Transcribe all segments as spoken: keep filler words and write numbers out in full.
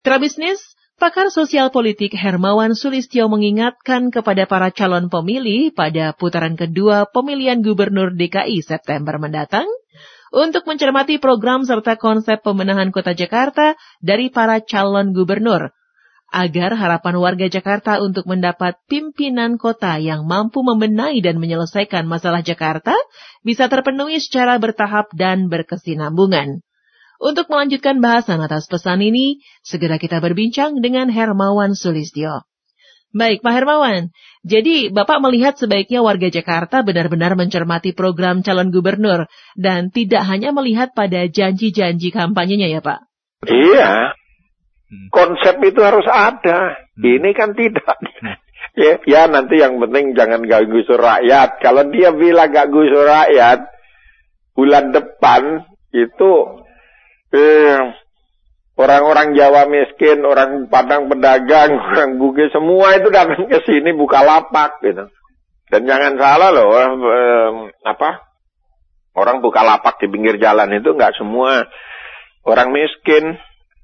Mitra Bisnis, pakar sosial politik Hermawan Sulistyo mengingatkan kepada para calon pemilih pada putaran kedua pemilihan gubernur D K I September mendatang untuk mencermati program serta konsep pemenahan kota Jakarta dari para calon gubernur, agar harapan warga Jakarta untuk mendapat pimpinan kota yang mampu membenahi dan menyelesaikan masalah Jakarta bisa terpenuhi secara bertahap dan berkesinambungan. Untuk melanjutkan bahasan atas pesan ini, segera kita berbincang dengan Hermawan Sulistyo. Baik, Pak Hermawan, jadi Bapak melihat sebaiknya warga Jakarta benar-benar mencermati program calon gubernur dan tidak hanya melihat pada janji-janji kampanyenya ya Pak? Iya, konsep itu harus ada. Ini kan tidak. Ya, ya nanti yang penting jangan ganggu rakyat. Kalau dia bilang ganggu rakyat, bulan depan itu... Eh, orang-orang Jawa miskin, orang Padang pedagang, orang Bugis, semua itu datang ke sini buka lapak gitu. Dan jangan salah loh, eh, apa? Orang buka lapak di pinggir jalan itu nggak semua orang miskin.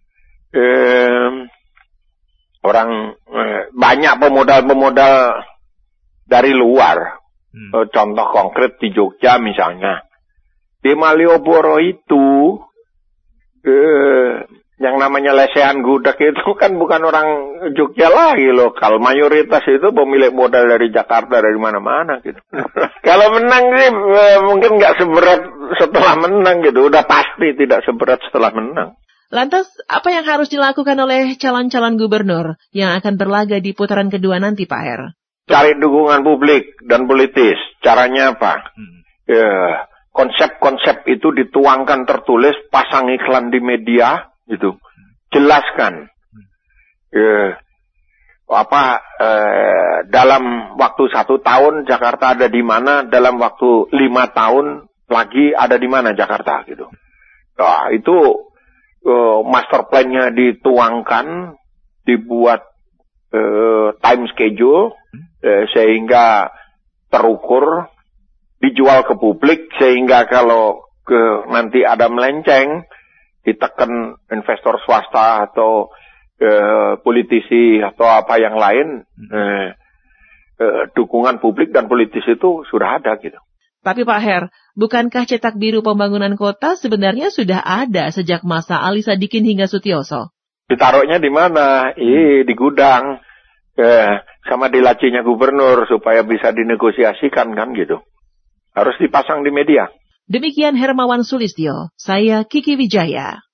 Eh, orang eh, banyak pemodal-pemodal dari luar. Hmm. Eh, contoh konkret di Jogja misalnya. Di Malioboro itu Eh, yang namanya lesehan gudeg itu kan bukan orang Jogja lagi lokal. Mayoritas itu pemilik modal dari Jakarta, dari mana-mana gitu. Kalau menang sih eh, mungkin nggak seberat setelah menang gitu. Udah pasti tidak seberat setelah menang. Lantas, apa yang harus dilakukan oleh calon-calon gubernur yang akan berlaga di putaran kedua nanti, Pak Her? Cari dukungan publik dan politis. Caranya apa? Hmm. Ya... Konsep-konsep itu dituangkan tertulis, pasang iklan di media, gitu. Jelaskan. Eh, apa eh, dalam waktu satu tahun Jakarta ada di mana, dalam waktu lima tahun lagi ada di mana Jakarta, gitu. Nah, itu eh, master plan-nya dituangkan, dibuat eh, time schedule, eh, sehingga terukur, dijual ke publik sehingga kalau ke nanti ada melenceng ditekan investor swasta atau eh, politisi atau apa yang lain eh, eh, dukungan publik dan politis itu sudah ada gitu. Tapi Pak Her, bukankah cetak biru pembangunan kota sebenarnya sudah ada sejak masa Ali Sadikin hingga Sutioso? Ditaruhnya di mana? Ih, di gudang eh, sama di lacinya gubernur supaya bisa dinegosiasikan kan gitu. Harus dipasang di media. Demikian Hermawan Sulistyo, saya Kiki Wijaya.